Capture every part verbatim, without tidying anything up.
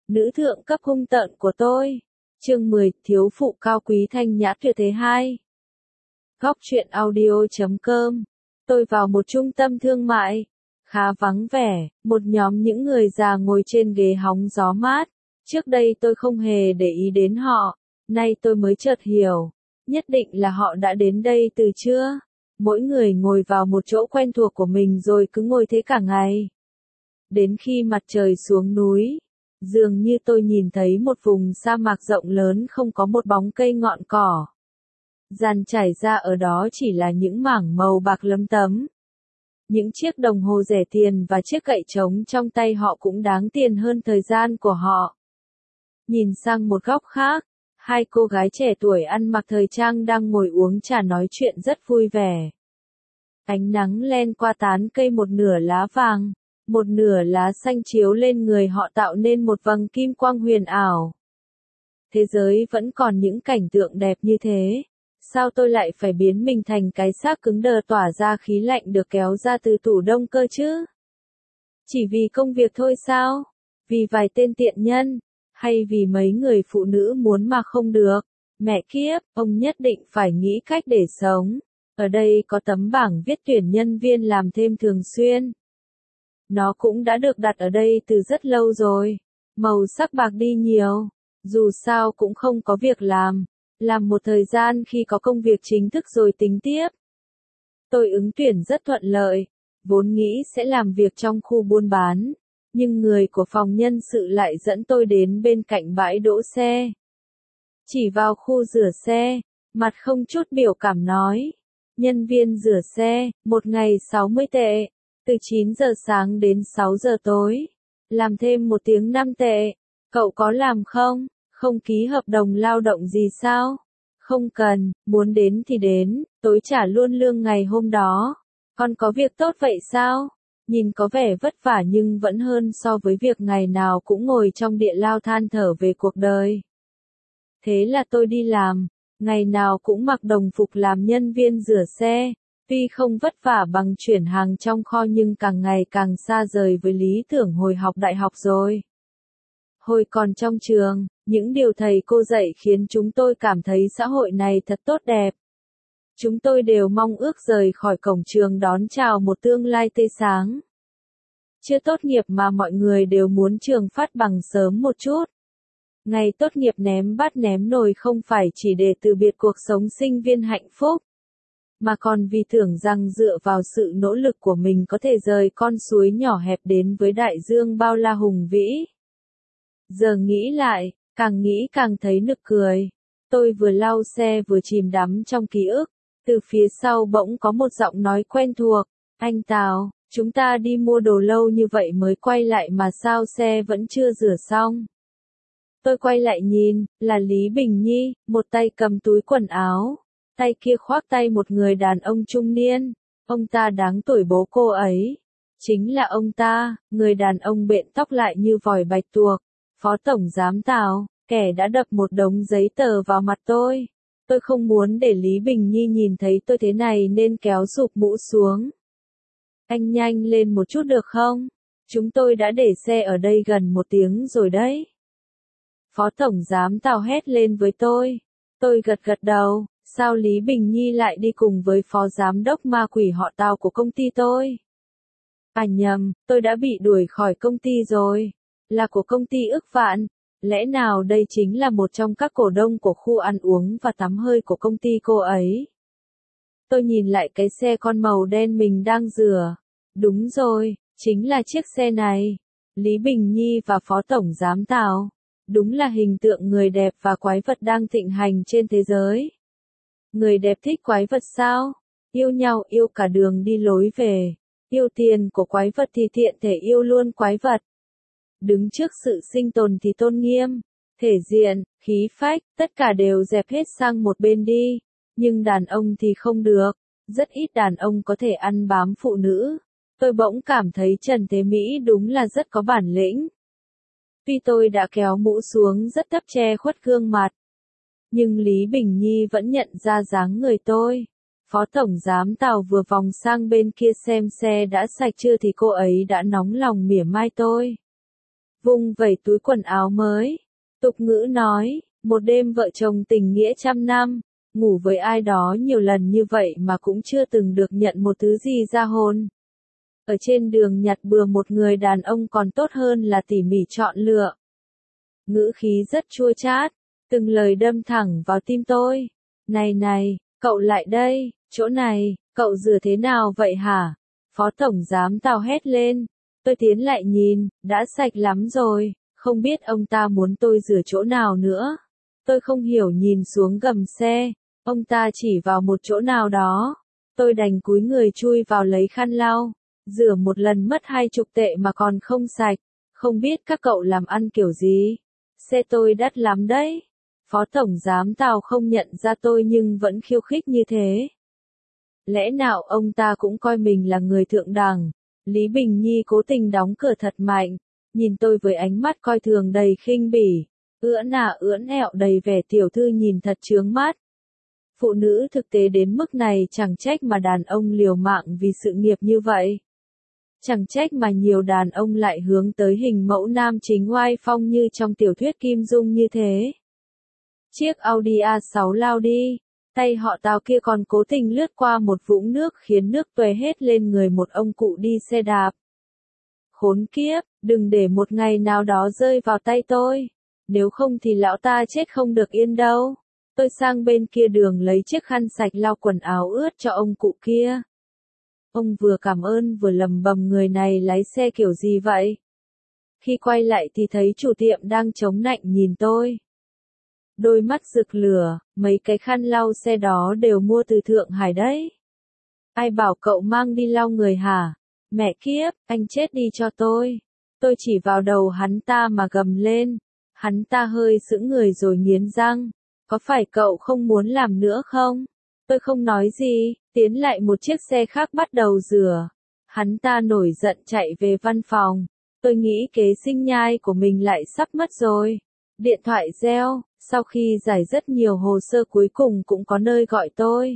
nữ thượng cấp hung tợn của tôi. Chương mười, thiếu phụ cao quý thanh nhã tuyệt thế hai. Góc truyện audio chấm com. Tôi vào một trung tâm thương mại, khá vắng vẻ, một nhóm những người già ngồi trên ghế hóng gió mát. Trước đây tôi không hề để ý đến họ, nay tôi mới chợt hiểu, nhất định là họ đã đến đây từ trưa. Mỗi người ngồi vào một chỗ quen thuộc của mình rồi cứ ngồi thế cả ngày. Đến khi mặt trời xuống núi, dường như tôi nhìn thấy một vùng sa mạc rộng lớn không có một bóng cây ngọn cỏ. Dàn trải ra ở đó chỉ là những mảng màu bạc lấm tấm. Những chiếc đồng hồ rẻ tiền và chiếc gậy trống trong tay họ cũng đáng tiền hơn thời gian của họ. Nhìn sang một góc khác, hai cô gái trẻ tuổi ăn mặc thời trang đang ngồi uống trà nói chuyện rất vui vẻ. Ánh nắng len qua tán cây, một nửa lá vàng, một nửa lá xanh chiếu lên người họ tạo nên một vầng kim quang huyền ảo. Thế giới vẫn còn những cảnh tượng đẹp như thế. Sao tôi lại phải biến mình thành cái xác cứng đờ tỏa ra khí lạnh được kéo ra từ tủ đông cơ chứ? Chỉ vì công việc thôi sao? Vì vài tên tiện nhân? Hay vì mấy người phụ nữ muốn mà không được? Mẹ kiếp, ông nhất định phải nghĩ cách để sống. Ở đây có tấm bảng viết tuyển nhân viên làm thêm thường xuyên. Nó cũng đã được đặt ở đây từ rất lâu rồi. Màu sắc bạc đi nhiều. Dù sao cũng không có việc làm. Làm một thời gian khi có công việc chính thức rồi tính tiếp. Tôi ứng tuyển rất thuận lợi. Vốn nghĩ sẽ làm việc trong khu buôn bán. Nhưng người của phòng nhân sự lại dẫn tôi đến bên cạnh bãi đỗ xe. Chỉ vào khu rửa xe, mặt không chút biểu cảm nói. Nhân viên rửa xe, một ngày sáu mươi tệ. Từ chín giờ sáng đến sáu giờ tối. Làm thêm một tiếng năm tệ. Cậu có làm không? Không ký hợp đồng lao động gì sao? Không cần, muốn đến thì đến, tối trả luôn lương ngày hôm đó. Còn có việc tốt vậy sao? Nhìn có vẻ vất vả nhưng vẫn hơn so với việc ngày nào cũng ngồi trong địa lao than thở về cuộc đời. Thế là tôi đi làm, ngày nào cũng mặc đồng phục làm nhân viên rửa xe. Tuy không vất vả bằng chuyển hàng trong kho nhưng càng ngày càng xa rời với lý tưởng hồi học đại học rồi. Hồi còn trong trường, những điều thầy cô dạy khiến chúng tôi cảm thấy xã hội này thật tốt đẹp. Chúng tôi đều mong ước rời khỏi cổng trường đón chào một tương lai tươi sáng. Chưa tốt nghiệp mà mọi người đều muốn trường phát bằng sớm một chút. Ngày tốt nghiệp ném bát ném nồi không phải chỉ để từ biệt cuộc sống sinh viên hạnh phúc, mà còn vì tưởng rằng dựa vào sự nỗ lực của mình có thể rời con suối nhỏ hẹp đến với đại dương bao la hùng vĩ. Giờ nghĩ lại, càng nghĩ càng thấy nực cười. Tôi vừa lau xe vừa chìm đắm trong ký ức. Từ phía sau bỗng có một giọng nói quen thuộc. Anh Tào, chúng ta đi mua đồ lâu như vậy mới quay lại mà sao xe vẫn chưa rửa xong. Tôi quay lại nhìn, là Lý Bình Nhi, một tay cầm túi quần áo. Tay kia khoác tay một người đàn ông trung niên. Ông ta đáng tuổi bố cô ấy. Chính là ông ta, người đàn ông bện tóc lại như vòi bạch tuộc. Phó Tổng Giám Tào, kẻ đã đập một đống giấy tờ vào mặt tôi. Tôi không muốn để Lý Bình Nhi nhìn thấy tôi thế này nên kéo sụp mũ xuống. Anh nhanh lên một chút được không? Chúng tôi đã để xe ở đây gần một tiếng rồi đấy. Phó Tổng Giám Tào hét lên với tôi. Tôi gật gật đầu, sao Lý Bình Nhi lại đi cùng với Phó Giám đốc ma quỷ họ Tào của công ty tôi? À nhầm, tôi đã bị đuổi khỏi công ty rồi. Là của công ty ức vạn. Lẽ nào đây chính là một trong các cổ đông của khu ăn uống và tắm hơi của công ty cô ấy? Tôi nhìn lại cái xe con màu đen mình đang rửa. Đúng rồi, chính là chiếc xe này. Lý Bình Nhi và Phó Tổng Giám Tào. Đúng là hình tượng người đẹp và quái vật đang thịnh hành trên thế giới. Người đẹp thích quái vật sao? Yêu nhau yêu cả đường đi lối về. Yêu tiền của quái vật thì tiện thể yêu luôn quái vật. Đứng trước sự sinh tồn thì tôn nghiêm, thể diện, khí phách, tất cả đều dẹp hết sang một bên đi. Nhưng đàn ông thì không được. Rất ít đàn ông có thể ăn bám phụ nữ. Tôi bỗng cảm thấy Trần Thế Mỹ đúng là rất có bản lĩnh. Tuy tôi đã kéo mũ xuống rất thấp che khuất gương mặt, nhưng Lý Bình Nhi vẫn nhận ra dáng người tôi. Phó Tổng Giám Tào vừa vòng sang bên kia xem xe đã sạch chưa thì cô ấy đã nóng lòng mỉa mai tôi. vung vẩy túi quần áo mới. Tục ngữ nói, một đêm vợ chồng tình nghĩa trăm năm, ngủ với ai đó nhiều lần như vậy mà cũng chưa từng được nhận một thứ gì ra hồn. Ở trên đường nhặt bừa một người đàn ông còn tốt hơn là tỉ mỉ chọn lựa. Ngữ khí rất chua chát, từng lời đâm thẳng vào tim tôi. Này này, cậu lại đây, chỗ này, cậu rửa thế nào vậy hả? Phó tổng giám Tào hét lên. Tôi tiến lại nhìn, đã sạch lắm rồi, không biết ông ta muốn tôi rửa chỗ nào nữa. Tôi không hiểu nhìn xuống gầm xe, ông ta chỉ vào một chỗ nào đó. Tôi đành cúi người chui vào lấy khăn lau, rửa một lần mất hai chục tệ mà còn không sạch, không biết các cậu làm ăn kiểu gì. Xe tôi đắt lắm đấy. Phó tổng giám Tào không nhận ra tôi nhưng vẫn khiêu khích như thế. Lẽ nào ông ta cũng coi mình là người thượng đẳng? Lý Bình Nhi cố tình đóng cửa thật mạnh, nhìn tôi với ánh mắt coi thường đầy khinh bỉ, ưỡn ả ưỡn ẹo đầy vẻ tiểu thư nhìn thật chướng mắt. Phụ nữ thực tế đến mức này chẳng trách mà đàn ông liều mạng vì sự nghiệp như vậy. Chẳng trách mà nhiều đàn ông lại hướng tới hình mẫu nam chính oai phong như trong tiểu thuyết Kim Dung như thế. Chiếc Audi a sáu lao đi, tay họ Tào kia còn cố tình lướt qua một vũng nước khiến nước tuê hết lên người một ông cụ đi xe đạp. Khốn kiếp, đừng để một ngày nào đó rơi vào tay tôi, nếu không thì lão ta chết không được yên đâu. Tôi sang bên kia đường lấy chiếc khăn sạch lau quần áo ướt cho ông cụ kia. Ông vừa cảm ơn vừa lầm bầm người này lái xe kiểu gì vậy? Khi quay lại thì thấy chủ tiệm đang chống nạnh nhìn tôi. Đôi mắt rực lửa, mấy cái khăn lau xe đó đều mua từ Thượng Hải đấy. Ai bảo cậu mang đi lau người hả? Mẹ kiếp, anh chết đi cho tôi. Tôi chỉ vào đầu hắn ta mà gầm lên. Hắn ta hơi sững người rồi nghiến răng. Có phải cậu không muốn làm nữa không? Tôi không nói gì, tiến lại một chiếc xe khác bắt đầu rửa. Hắn ta nổi giận chạy về văn phòng. Tôi nghĩ kế sinh nhai của mình lại sắp mất rồi. Điện thoại reo, sau khi giải rất nhiều hồ sơ cuối cùng cũng có nơi gọi tôi.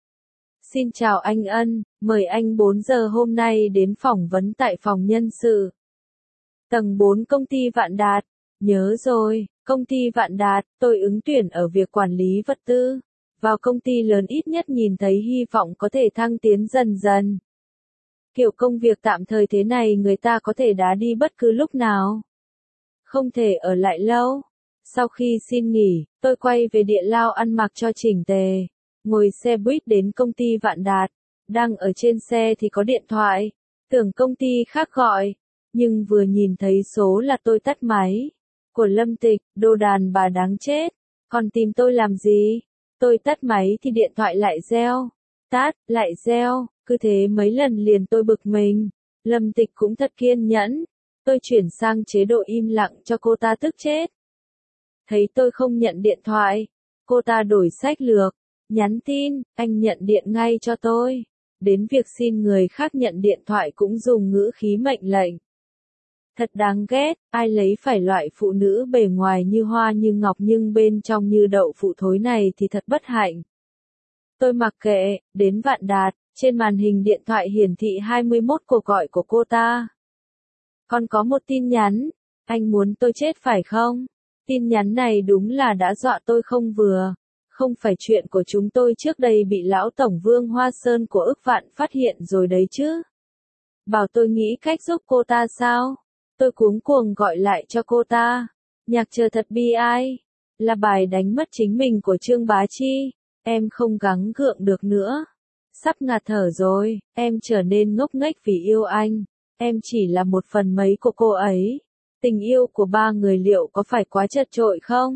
Xin chào anh Ân, mời anh bốn giờ hôm nay đến phỏng vấn tại phòng nhân sự. Tầng bốn công ty Vạn Đạt. Nhớ rồi, công ty Vạn Đạt, tôi ứng tuyển ở việc quản lý vật tư. Vào công ty lớn ít nhất nhìn thấy hy vọng có thể thăng tiến dần dần. Kiểu công việc tạm thời thế này người ta có thể đá đi bất cứ lúc nào. Không thể ở lại lâu. Sau khi xin nghỉ, tôi quay về Địa Lao ăn mặc cho chỉnh tề. Ngồi xe buýt đến công ty Vạn Đạt. Đang ở trên xe thì có điện thoại. Tưởng công ty khác gọi. Nhưng vừa nhìn thấy số là tôi tắt máy. Của Lâm Tịch, đồ đàn bà đáng chết. Còn tìm tôi làm gì? Tôi tắt máy thì điện thoại lại reo. Tát, lại reo. Cứ thế mấy lần liền tôi bực mình. Lâm Tịch cũng thật kiên nhẫn. Tôi chuyển sang chế độ im lặng cho cô ta tức chết. Thấy tôi không nhận điện thoại. Cô ta đổi sách lược. Nhắn tin, anh nhận điện ngay cho tôi. Đến việc xin người khác nhận điện thoại cũng dùng ngữ khí mệnh lệnh. Thật đáng ghét, ai lấy phải loại phụ nữ bề ngoài như hoa như ngọc nhưng bên trong như đậu phụ thối này thì thật bất hạnh. Tôi mặc kệ, đến Vạn Đạt, trên màn hình điện thoại hiển thị hai mươi mốt cuộc gọi của cô ta. Còn có một tin nhắn, anh muốn tôi chết phải không? Tin nhắn này đúng là đã dọa tôi không vừa. Không phải chuyện của chúng tôi trước đây bị lão tổng Vương Hoa Sơn của Ức Vạn phát hiện rồi đấy chứ. Bảo tôi nghĩ cách giúp cô ta sao? Tôi cuống cuồng gọi lại cho cô ta. Nhạc chờ thật bi ai. Là bài đánh mất chính mình của Trương Bá Chi. Em không gắng gượng được nữa. Sắp ngạt thở rồi, em trở nên ngốc nghếch vì yêu anh. Em chỉ là một phần mấy của cô ấy. Tình yêu của ba người liệu có phải quá chật chội không?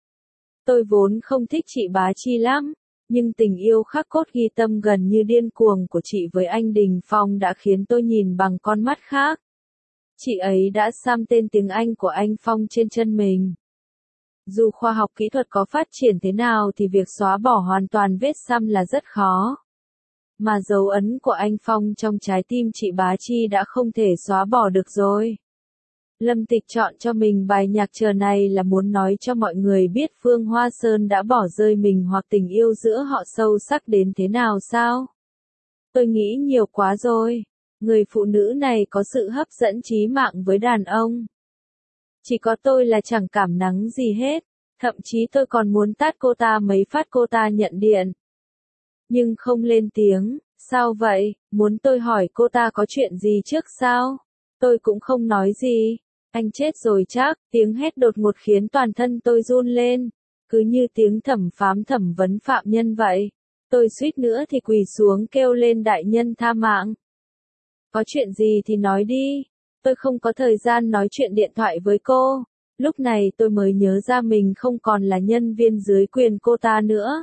Tôi vốn không thích chị Bá Chi lắm, nhưng tình yêu khắc cốt ghi tâm gần như điên cuồng của chị với anh Đình Phong đã khiến tôi nhìn bằng con mắt khác. Chị ấy đã xăm tên tiếng Anh của anh Phong trên chân mình. Dù khoa học kỹ thuật có phát triển thế nào thì việc xóa bỏ hoàn toàn vết xăm là rất khó. Mà dấu ấn của anh Phong trong trái tim chị Bá Chi đã không thể xóa bỏ được rồi. Lâm Tịch chọn cho mình bài nhạc chờ này là muốn nói cho mọi người biết Phương Hoa Sơn đã bỏ rơi mình hoặc tình yêu giữa họ sâu sắc đến thế nào sao? Tôi nghĩ nhiều quá rồi. Người phụ nữ này có sự hấp dẫn trí mạng với đàn ông. Chỉ có tôi là chẳng cảm nắng gì hết, thậm chí tôi còn muốn tát cô ta mấy phát cô ta nhận điện. Nhưng không lên tiếng, sao vậy, muốn tôi hỏi cô ta có chuyện gì trước sao? Tôi cũng không nói gì. Anh chết rồi chắc, tiếng hét đột ngột khiến toàn thân tôi run lên, cứ như tiếng thẩm phán thẩm vấn phạm nhân vậy. Tôi suýt nữa thì quỳ xuống kêu lên đại nhân tha mạng. Có chuyện gì thì nói đi, tôi không có thời gian nói chuyện điện thoại với cô. Lúc này tôi mới nhớ ra mình không còn là nhân viên dưới quyền cô ta nữa.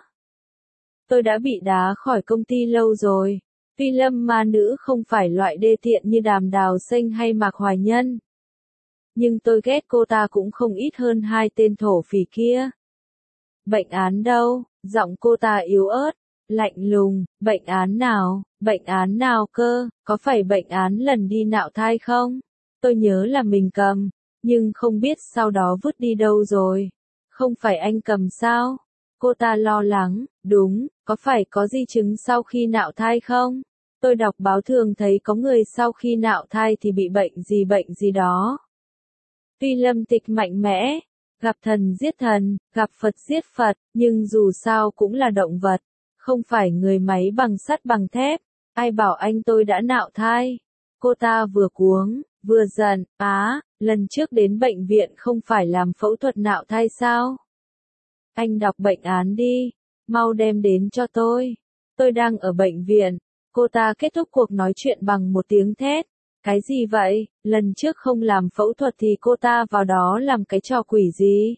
Tôi đã bị đá khỏi công ty lâu rồi. Tuy Lâm ma nữ không phải loại đê tiện như Đàm Đào Xanh hay Mạc Hoài Nhân. Nhưng tôi ghét cô ta cũng không ít hơn hai tên thổ phỉ kia. Bệnh án đâu? Giọng cô ta yếu ớt, lạnh lùng. Bệnh án nào? Bệnh án nào cơ? Có phải bệnh án lần đi nạo thai không? Tôi nhớ là mình cầm, nhưng không biết sau đó vứt đi đâu rồi. Không phải anh cầm sao? Cô ta lo lắng. Đúng, có phải có di chứng sau khi nạo thai không? Tôi đọc báo thường thấy có người sau khi nạo thai thì bị bệnh gì bệnh gì đó. Tuy Lâm Tịch mạnh mẽ, gặp thần giết thần, gặp Phật giết Phật, nhưng dù sao cũng là động vật, không phải người máy bằng sắt bằng thép. Ai bảo anh tôi đã nạo thai? Cô ta vừa cuống, vừa giận, á, lần trước đến bệnh viện không phải làm phẫu thuật nạo thai sao? Anh đọc bệnh án đi, mau đem đến cho tôi. Tôi đang ở bệnh viện. Cô ta kết thúc cuộc nói chuyện bằng một tiếng thét. Cái gì vậy, lần trước không làm phẫu thuật thì cô ta vào đó làm cái trò quỷ gì?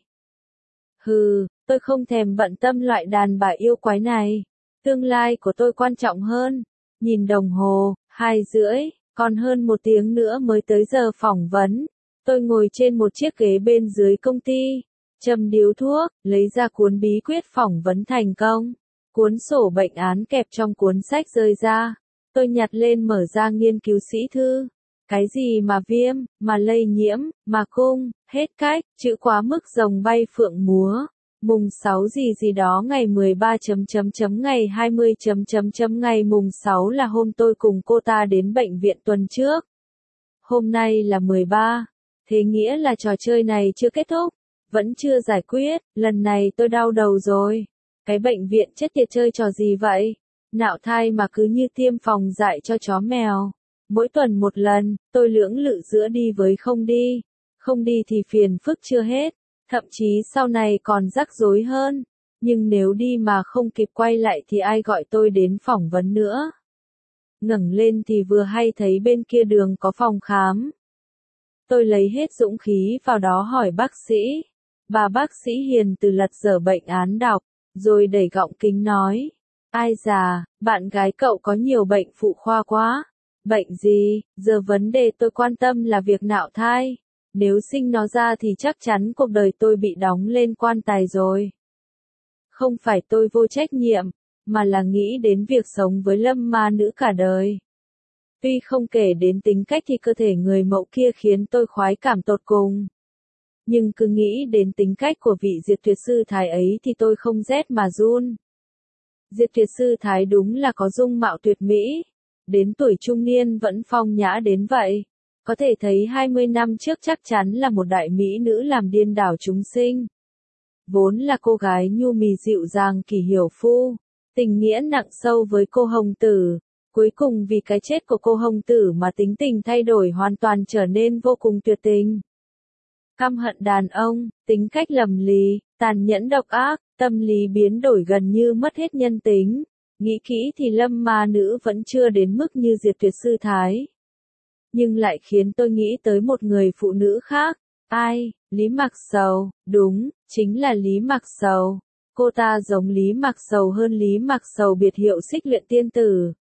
Hừ, tôi không thèm bận tâm loại đàn bà yêu quái này. Tương lai của tôi quan trọng hơn. Nhìn đồng hồ, hai rưỡi, còn hơn một tiếng nữa mới tới giờ phỏng vấn. Tôi ngồi trên một chiếc ghế bên dưới công ty, châm điếu thuốc, lấy ra cuốn bí quyết phỏng vấn thành công. Cuốn sổ bệnh án kẹp trong cuốn sách rơi ra. Tôi nhặt lên mở ra nghiên cứu sĩ thư. Cái gì mà viêm, mà lây nhiễm, mà cung, hết cách, chữ quá mức rồng bay phượng múa. Mùng sáu gì gì đó ngày mười ba chấm chấm chấm ngày hai mươi chấm chấm chấm ngày mùng sáu là hôm tôi cùng cô ta đến bệnh viện tuần trước. Hôm nay là mười ba, thế nghĩa là trò chơi này chưa kết thúc, vẫn chưa giải quyết, lần này tôi đau đầu rồi. Cái bệnh viện chết tiệt chơi trò gì vậy? Nạo thai mà cứ như tiêm phòng dại cho chó mèo. Mỗi tuần một lần, tôi lưỡng lự giữa đi với không đi. Không đi thì phiền phức chưa hết, thậm chí sau này còn rắc rối hơn. Nhưng nếu đi mà không kịp quay lại thì ai gọi tôi đến phỏng vấn nữa. Ngẩng lên thì vừa hay thấy bên kia đường có phòng khám. Tôi lấy hết dũng khí vào đó hỏi bác sĩ. Bà bác sĩ hiền từ lật dở bệnh án đọc, rồi đẩy gọng kính nói. Ai già, bạn gái cậu có nhiều bệnh phụ khoa quá. Bệnh gì, giờ vấn đề tôi quan tâm là việc nạo thai. Nếu sinh nó ra thì chắc chắn cuộc đời tôi bị đóng lên quan tài rồi. Không phải tôi vô trách nhiệm, mà là nghĩ đến việc sống với Lâm ma nữ cả đời. Tuy không kể đến tính cách thì cơ thể người mẫu kia khiến tôi khoái cảm tột cùng. Nhưng cứ nghĩ đến tính cách của vị Diệt Tuyệt Sư Thái ấy thì tôi không rét mà run. Diệt Tuyệt Sư Thái đúng là có dung mạo tuyệt mỹ. Đến tuổi trung niên vẫn phong nhã đến vậy. Có thể thấy hai mươi năm trước chắc chắn là một đại mỹ nữ làm điên đảo chúng sinh. Vốn là cô gái nhu mì dịu dàng Kỷ Hiểu Phu. Tình nghĩa nặng sâu với cô Hồng Tử. Cuối cùng vì cái chết của cô Hồng Tử mà tính tình thay đổi hoàn toàn trở nên vô cùng tuyệt tình. Căm hận đàn ông, tính cách lầm lì, tàn nhẫn độc ác, tâm lý biến đổi gần như mất hết nhân tính. Nghĩ kỹ thì Lâm ma nữ vẫn chưa đến mức như Diệt Tuyệt Sư Thái. Nhưng lại khiến tôi nghĩ tới một người phụ nữ khác. Ai? Lý Mạc Sầu. Đúng, chính là Lý Mạc Sầu. Cô ta giống Lý Mạc Sầu hơn Lý Mạc Sầu biệt hiệu Xích Luyện Tiên Tử.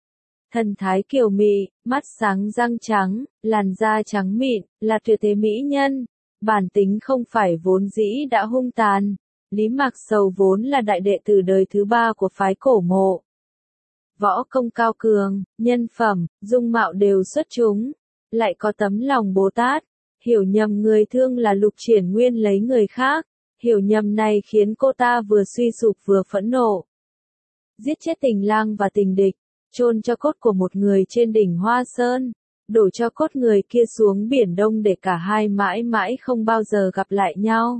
Thần thái kiều mị, mắt sáng răng trắng, làn da trắng mịn, là tuyệt thế mỹ nhân. Bản tính không phải vốn dĩ đã hung tàn. Lý Mạc Sầu vốn là đại đệ tử đời thứ ba của phái Cổ Mộ. Võ công cao cường, nhân phẩm, dung mạo đều xuất chúng, lại có tấm lòng Bồ Tát. Hiểu nhầm người thương là Lục Triển Nguyên lấy người khác. Hiểu nhầm này khiến cô ta vừa suy sụp vừa phẫn nộ. Giết chết tình lang và tình địch, chôn cho cốt của một người trên đỉnh Hoa Sơn. đổ cho cốt người kia xuống Biển Đông để cả hai mãi mãi không bao giờ gặp lại nhau.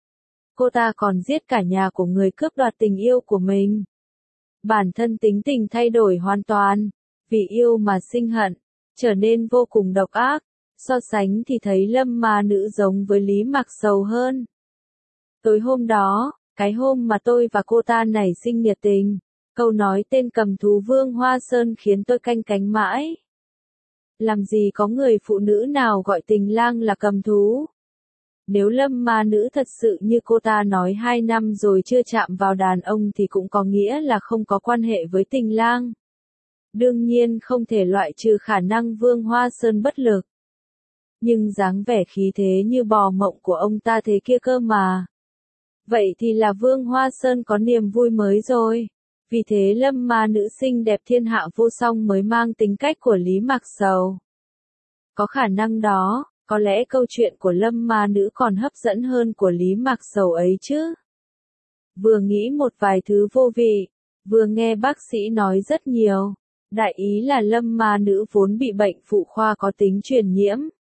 Cô ta còn giết cả nhà của người cướp đoạt tình yêu của mình. Bản thân tính tình thay đổi hoàn toàn, vì yêu mà sinh hận, trở nên vô cùng độc ác. So sánh thì thấy Lâm ma nữ giống với Lý Mạc Sầu hơn. Tối hôm đó, cái hôm mà tôi và cô ta nảy sinh nhiệt tình, câu nói tên cầm thú Vương Hoa Sơn khiến tôi canh cánh mãi. Làm gì có người phụ nữ nào gọi tình lang là cầm thú? Nếu Lâm ma nữ thật sự như cô ta nói hai năm rồi chưa chạm vào đàn ông thì cũng có nghĩa là không có quan hệ với tình lang. Đương nhiên không thể loại trừ khả năng Vương Hoa Sơn bất lực. Nhưng dáng vẻ khí thế như bò mộng của ông ta thế kia cơ mà. Vậy thì là Vương Hoa Sơn có niềm vui mới rồi. Vì thế Lâm ma nữ xinh đẹp thiên hạ vô song mới mang tính cách của Lý Mạc Sầu. Có khả năng đó, có lẽ câu chuyện của Lâm ma nữ còn hấp dẫn hơn của Lý Mạc Sầu ấy chứ. Vừa nghĩ một vài thứ vô vị, vừa nghe bác sĩ nói rất nhiều. Đại ý là Lâm ma nữ vốn bị bệnh phụ khoa có tính truyền nhiễm.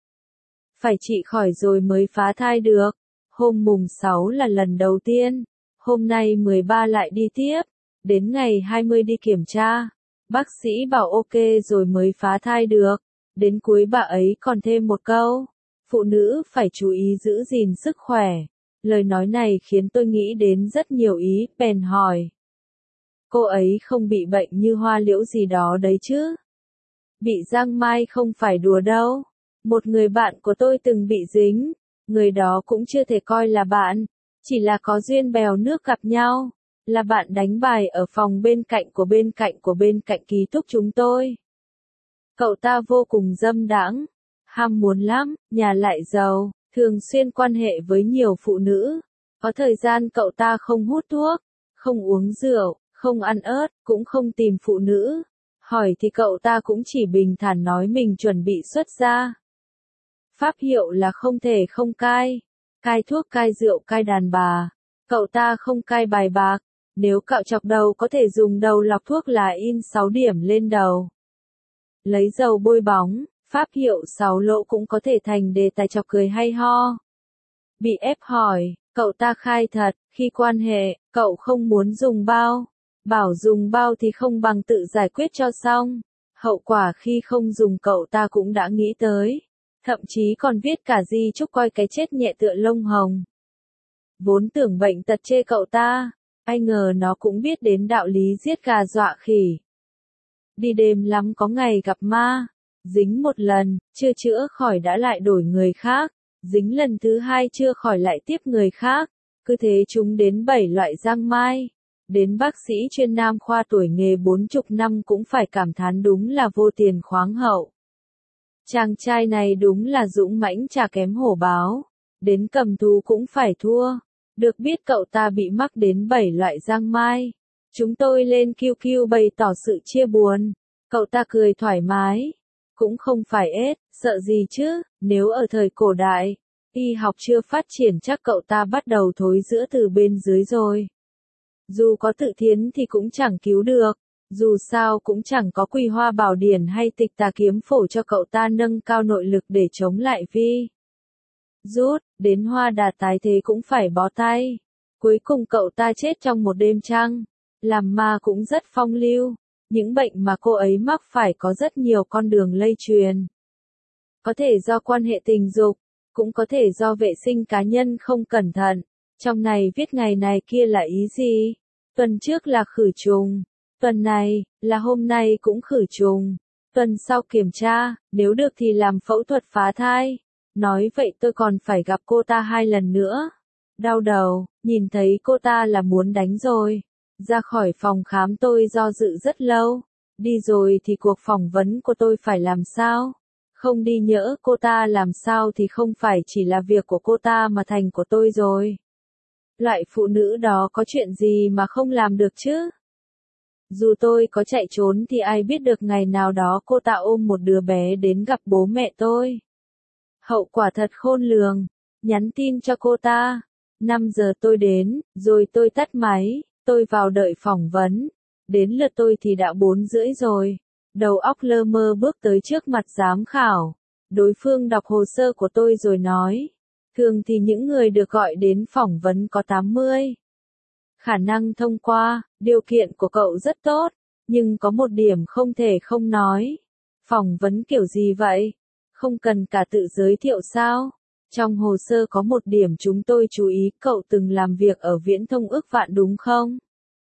Phải trị khỏi rồi mới phá thai được. Hôm mùng sáu là lần đầu tiên, hôm nay mười ba lại đi tiếp, đến ngày hai mươi đi kiểm tra. Bác sĩ bảo ok rồi mới phá thai được. Đến cuối bà ấy còn thêm một câu, phụ nữ phải chú ý giữ gìn sức khỏe. Lời nói này khiến tôi nghĩ đến rất nhiều ý, bèn hỏi. Cô ấy không bị bệnh như Hoa Liễu gì đó đấy chứ? Bị giang mai không phải đùa đâu. Một người bạn của tôi từng bị dính, người đó cũng chưa thể coi là bạn, chỉ là có duyên bèo nước gặp nhau, là bạn đánh bài ở phòng bên cạnh của bên cạnh của bên cạnh ký túc chúng tôi. Cậu ta vô cùng dâm đãng, ham muốn lắm, nhà lại giàu, thường xuyên quan hệ với nhiều phụ nữ. Có thời gian cậu ta không hút thuốc, không uống rượu, không ăn ớt, cũng không tìm phụ nữ. Hỏi thì cậu ta cũng chỉ bình thản nói mình chuẩn bị xuất gia. Pháp hiệu là không thể không cai. Cai thuốc, cai rượu, cai đàn bà. Cậu ta không cai bài bạc. Nếu cạo chọc đầu có thể dùng đầu lọc thuốc là in sáu điểm lên đầu. Lấy dầu bôi bóng, pháp hiệu sáu lỗ cũng có thể thành đề tài chọc cười hay ho. Bị ép hỏi, cậu ta khai thật, khi quan hệ, cậu không muốn dùng bao. Bảo dùng bao thì không bằng tự giải quyết cho xong. Hậu quả khi không dùng cậu ta cũng đã nghĩ tới. Thậm chí còn viết cả di chúc coi cái chết nhẹ tựa lông hồng. Vốn tưởng bệnh tật chê cậu ta, ai ngờ nó cũng biết đến đạo lý giết gà dọa khỉ. Đi đêm lắm có ngày gặp ma, dính một lần, chưa chữa khỏi đã lại đổi người khác, dính lần thứ hai chưa khỏi lại tiếp người khác, cứ thế chúng đến bảy loại giang mai. Đến bác sĩ chuyên nam khoa tuổi nghề bốn chục năm cũng phải cảm thán đúng là vô tiền khoáng hậu. Chàng trai này đúng là dũng mãnh chả kém hổ báo, đến cầm thú cũng phải thua. Được biết cậu ta bị mắc đến bảy loại giang mai. Chúng tôi lên quy quy bày tỏ sự chia buồn. Cậu ta cười thoải mái. Cũng không phải ết, sợ gì chứ, nếu ở thời cổ đại, y học chưa phát triển chắc cậu ta bắt đầu thối rữa từ bên dưới rồi. Dù có tự thiến thì cũng chẳng cứu được. Dù sao cũng chẳng có Quỳ Hoa Bảo Điển hay Tịch Tà Kiếm Phổ cho cậu ta nâng cao nội lực để chống lại vi. Rút, đến Hoa Đà tái thế cũng phải bó tay. Cuối cùng cậu ta chết trong một đêm trăng. Làm ma cũng rất phong lưu. Những bệnh mà cô ấy mắc phải có rất nhiều con đường lây truyền. Có thể do quan hệ tình dục, cũng có thể do vệ sinh cá nhân không cẩn thận. Trong này viết ngày này kia là ý gì? Tuần trước là khử trùng. Tuần này, là hôm nay cũng khử trùng. Tuần sau kiểm tra, nếu được thì làm phẫu thuật phá thai. Nói vậy tôi còn phải gặp cô ta hai lần nữa. Đau đầu, nhìn thấy cô ta là muốn đánh rồi. Ra khỏi phòng khám tôi do dự rất lâu. Đi rồi thì cuộc phỏng vấn của tôi phải làm sao? Không đi nhỡ cô ta làm sao thì không phải chỉ là việc của cô ta mà thành của tôi rồi. Loại phụ nữ đó có chuyện gì mà không làm được chứ? Dù tôi có chạy trốn thì ai biết được ngày nào đó cô ta ôm một đứa bé đến gặp bố mẹ tôi. Hậu quả thật khôn lường. Nhắn tin cho cô ta. năm giờ tôi đến, rồi tôi tắt máy, tôi vào đợi phỏng vấn. Đến lượt tôi thì đã bốn rưỡi rồi. Đầu óc lơ mơ bước tới trước mặt giám khảo. Đối phương đọc hồ sơ của tôi rồi nói. Thường thì những người được gọi đến phỏng vấn có tám mươi. Khả năng thông qua, điều kiện của cậu rất tốt, nhưng có một điểm không thể không nói. Phỏng vấn kiểu gì vậy? Không cần cả tự giới thiệu sao? Trong hồ sơ có một điểm chúng tôi chú ý, cậu từng làm việc ở Viễn thông ức vạn đúng không?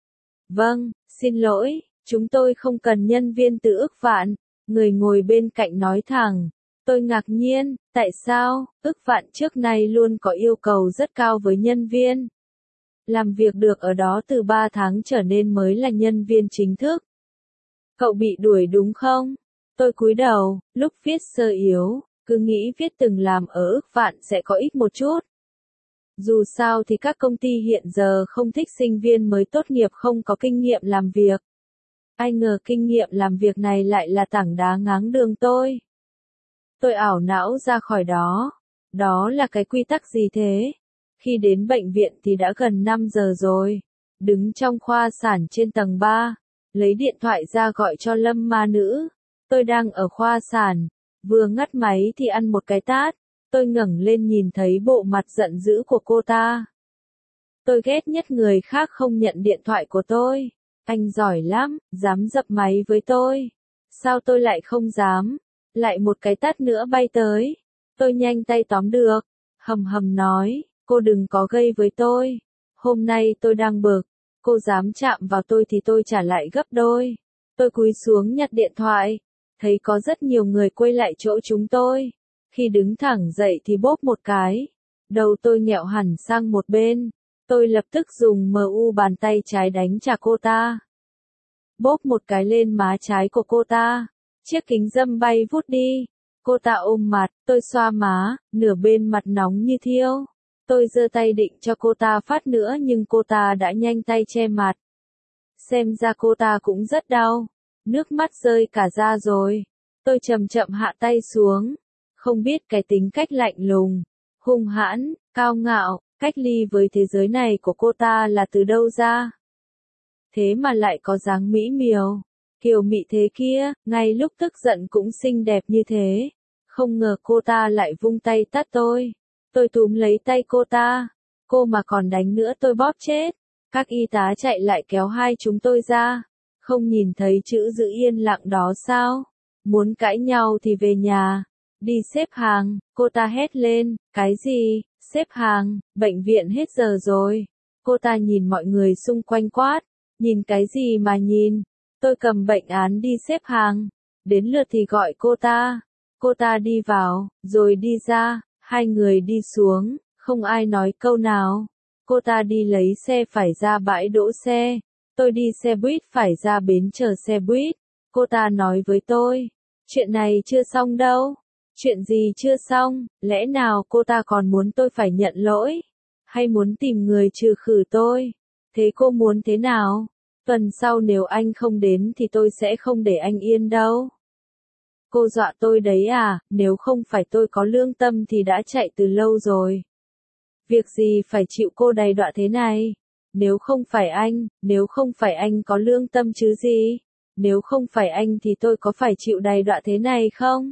Vâng, xin lỗi, chúng tôi không cần nhân viên từ ức vạn. Người ngồi bên cạnh nói thẳng. Tôi ngạc nhiên, tại sao, ức vạn trước nay luôn có yêu cầu rất cao với nhân viên. Làm việc được ở đó từ ba tháng trở nên mới là nhân viên chính thức. Cậu bị đuổi đúng không? Tôi cúi đầu, lúc viết sơ yếu, cứ nghĩ viết từng làm ở ức vạn sẽ có ích một chút. Dù sao thì các công ty hiện giờ không thích sinh viên mới tốt nghiệp không có kinh nghiệm làm việc. Ai ngờ kinh nghiệm làm việc này lại là tảng đá ngáng đường tôi. Tôi ảo não ra khỏi đó. Đó là cái quy tắc gì thế? Khi đến bệnh viện thì đã gần năm giờ rồi. Đứng trong khoa sản trên tầng ba, lấy điện thoại ra gọi cho Lâm ma nữ. Tôi đang ở khoa sản, vừa ngắt máy thì ăn một cái tát. Tôi ngẩng lên nhìn thấy bộ mặt giận dữ của cô ta. Tôi ghét nhất người khác không nhận điện thoại của tôi. Anh giỏi lắm, dám dập máy với tôi. Sao tôi lại không dám? Lại một cái tát nữa bay tới. Tôi nhanh tay tóm được. Hầm hầm nói, cô đừng có gây với tôi. Hôm nay tôi đang bực. Cô dám chạm vào tôi thì tôi trả lại gấp đôi. Tôi cúi xuống nhặt điện thoại. Thấy có rất nhiều người quay lại chỗ chúng tôi. Khi đứng thẳng dậy thì bốp một cái. Đầu tôi nghẹo hẳn sang một bên. Tôi lập tức dùng em u bàn tay trái đánh trả cô ta. Bốp một cái lên má trái của cô ta. Chiếc kính râm bay vút đi. Cô ta ôm mặt, tôi xoa má, nửa bên mặt nóng như thiêu. Tôi giơ tay định cho cô ta phát nữa nhưng cô ta đã nhanh tay che mặt. Xem ra cô ta cũng rất đau. Nước mắt rơi cả ra rồi. Tôi chậm chậm hạ tay xuống. Không biết cái tính cách lạnh lùng, hung hãn, cao ngạo, cách ly với thế giới này của cô ta là từ đâu ra. Thế mà lại có dáng mỹ miều, kiều mị thế kia, ngay lúc tức giận cũng xinh đẹp như thế. Không ngờ cô ta lại vung tay tát tôi. Tôi túm lấy tay cô ta. Cô mà còn đánh nữa tôi bóp chết. Các y tá chạy lại kéo hai chúng tôi ra. Không nhìn thấy chữ giữ yên lặng đó sao? Muốn cãi nhau thì về nhà. Đi xếp hàng, cô ta hét lên. Cái gì? Xếp hàng, bệnh viện hết giờ rồi. Cô ta nhìn mọi người xung quanh quát. Nhìn cái gì mà nhìn? Tôi cầm bệnh án đi xếp hàng. Đến lượt thì gọi cô ta. Cô ta đi vào, rồi đi ra. Hai người đi xuống, không ai nói câu nào. Cô ta đi lấy xe phải ra bãi đỗ xe. Tôi đi xe buýt phải ra bến chờ xe buýt. Cô ta nói với tôi. Chuyện này chưa xong đâu. Chuyện gì chưa xong, lẽ nào cô ta còn muốn tôi phải nhận lỗi? Hay muốn tìm người trừ khử tôi? Thế cô muốn thế nào? Tuần sau nếu anh không đến thì tôi sẽ không để anh yên đâu. Cô dọa tôi đấy à, nếu không phải tôi có lương tâm thì đã chạy từ lâu rồi. Việc gì phải chịu cô đầy đọa thế này? Nếu không phải anh, nếu không phải anh có lương tâm chứ gì? Nếu không phải anh thì tôi có phải chịu đầy đọa thế này không?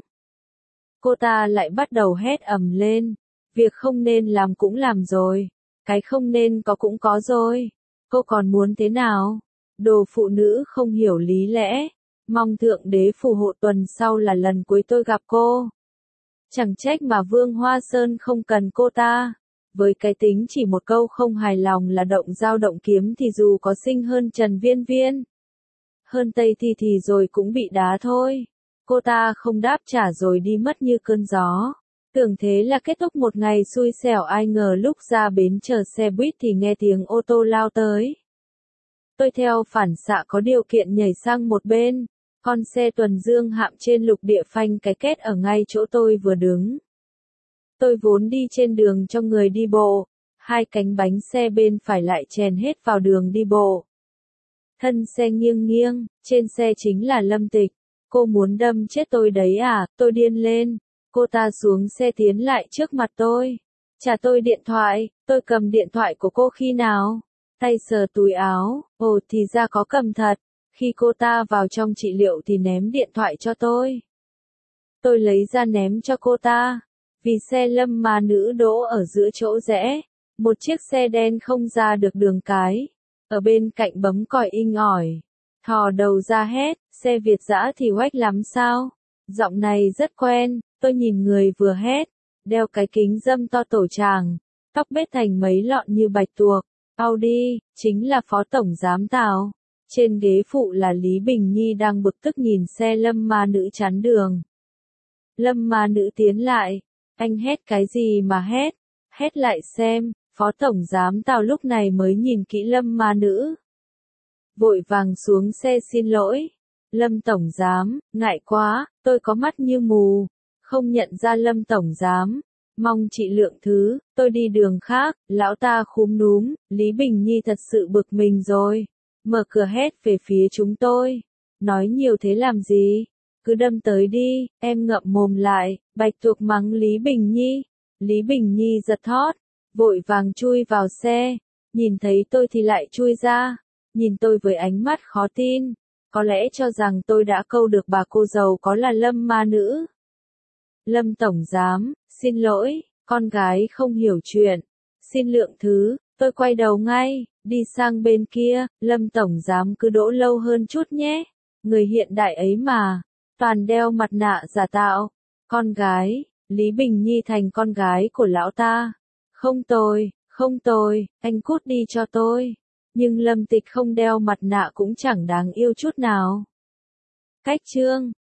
Cô ta lại bắt đầu hét ầm lên. Việc không nên làm cũng làm rồi. Cái không nên có cũng có rồi. Cô còn muốn thế nào? Đồ phụ nữ không hiểu lý lẽ. Mong Thượng Đế phù hộ tuần sau là lần cuối tôi gặp cô. Chẳng trách mà Vương Hoa Sơn không cần cô ta. Với cái tính chỉ một câu không hài lòng là động dao động kiếm thì dù có xinh hơn Trần Viên Viên, hơn Tây Thi thì rồi cũng bị đá thôi. Cô ta không đáp trả rồi đi mất như cơn gió. Tưởng thế là kết thúc một ngày xui xẻo, ai ngờ lúc ra bến chờ xe buýt thì nghe tiếng ô tô lao tới. Tôi theo phản xạ có điều kiện nhảy sang một bên. Con xe tuần dương hạm trên lục địa phanh cái két ở ngay chỗ tôi vừa đứng. Tôi vốn đi trên đường cho người đi bộ. Hai cánh bánh xe bên phải lại chèn hết vào đường đi bộ. Thân xe nghiêng nghiêng, trên xe chính là Lâm Tịch. Cô muốn đâm chết tôi đấy à? Tôi điên lên. Cô ta xuống xe tiến lại trước mặt tôi. Trả tôi điện thoại. Tôi cầm điện thoại của cô khi nào? Tay sờ túi áo. Ồ thì ra có cầm thật. Khi cô ta vào trong trị liệu thì ném điện thoại cho tôi. Tôi lấy ra ném cho cô ta. Vì xe Lâm ma nữ đỗ ở giữa chỗ rẽ. Một chiếc xe đen không ra được đường cái. Ở bên cạnh bấm còi inh ỏi. Thò đầu ra hét, xe Việt dã thì oách lắm sao? Giọng này rất quen, tôi nhìn người vừa hét. Đeo cái kính râm to tổ tràng. Tóc bết thành mấy lọn như bạch tuộc. Audi, chính là Phó Tổng Giám Tào. Trên ghế phụ là Lý Bình Nhi đang bực tức nhìn xe Lâm ma nữ chắn đường. Lâm ma nữ tiến lại. Anh hét cái gì mà hét? Hét lại xem. Phó Tổng Giám Tào lúc này mới nhìn kỹ Lâm ma nữ. Vội vàng xuống xe xin lỗi. Lâm Tổng Giám, ngại quá, tôi có mắt như mù. Không nhận ra Lâm Tổng Giám. Mong chị lượng thứ, tôi đi đường khác. Lão ta khúm núm. Lý Bình Nhi thật sự bực mình rồi. Mở cửa hét về phía chúng tôi. Nói nhiều thế làm gì? Cứ đâm tới đi, em ngậm mồm lại. Bạch tuộc mắng Lý Bình Nhi. Lý Bình Nhi giật thót. Vội vàng chui vào xe. Nhìn thấy tôi thì lại chui ra. Nhìn tôi với ánh mắt khó tin. Có lẽ cho rằng tôi đã câu được bà cô giàu có là Lâm ma nữ. Lâm Tổng Giám, xin lỗi, con gái không hiểu chuyện. Xin lượng thứ, tôi quay đầu ngay, đi sang bên kia. Lâm Tổng Giám cứ đỗ lâu hơn chút nhé. Người hiện đại ấy mà, toàn đeo mặt nạ giả tạo. Con gái, Lý Bình Nhi thành con gái của lão ta. Không tôi, không tôi, anh cút đi cho tôi. Nhưng Lâm Tịch không đeo mặt nạ cũng chẳng đáng yêu chút nào. Cách chương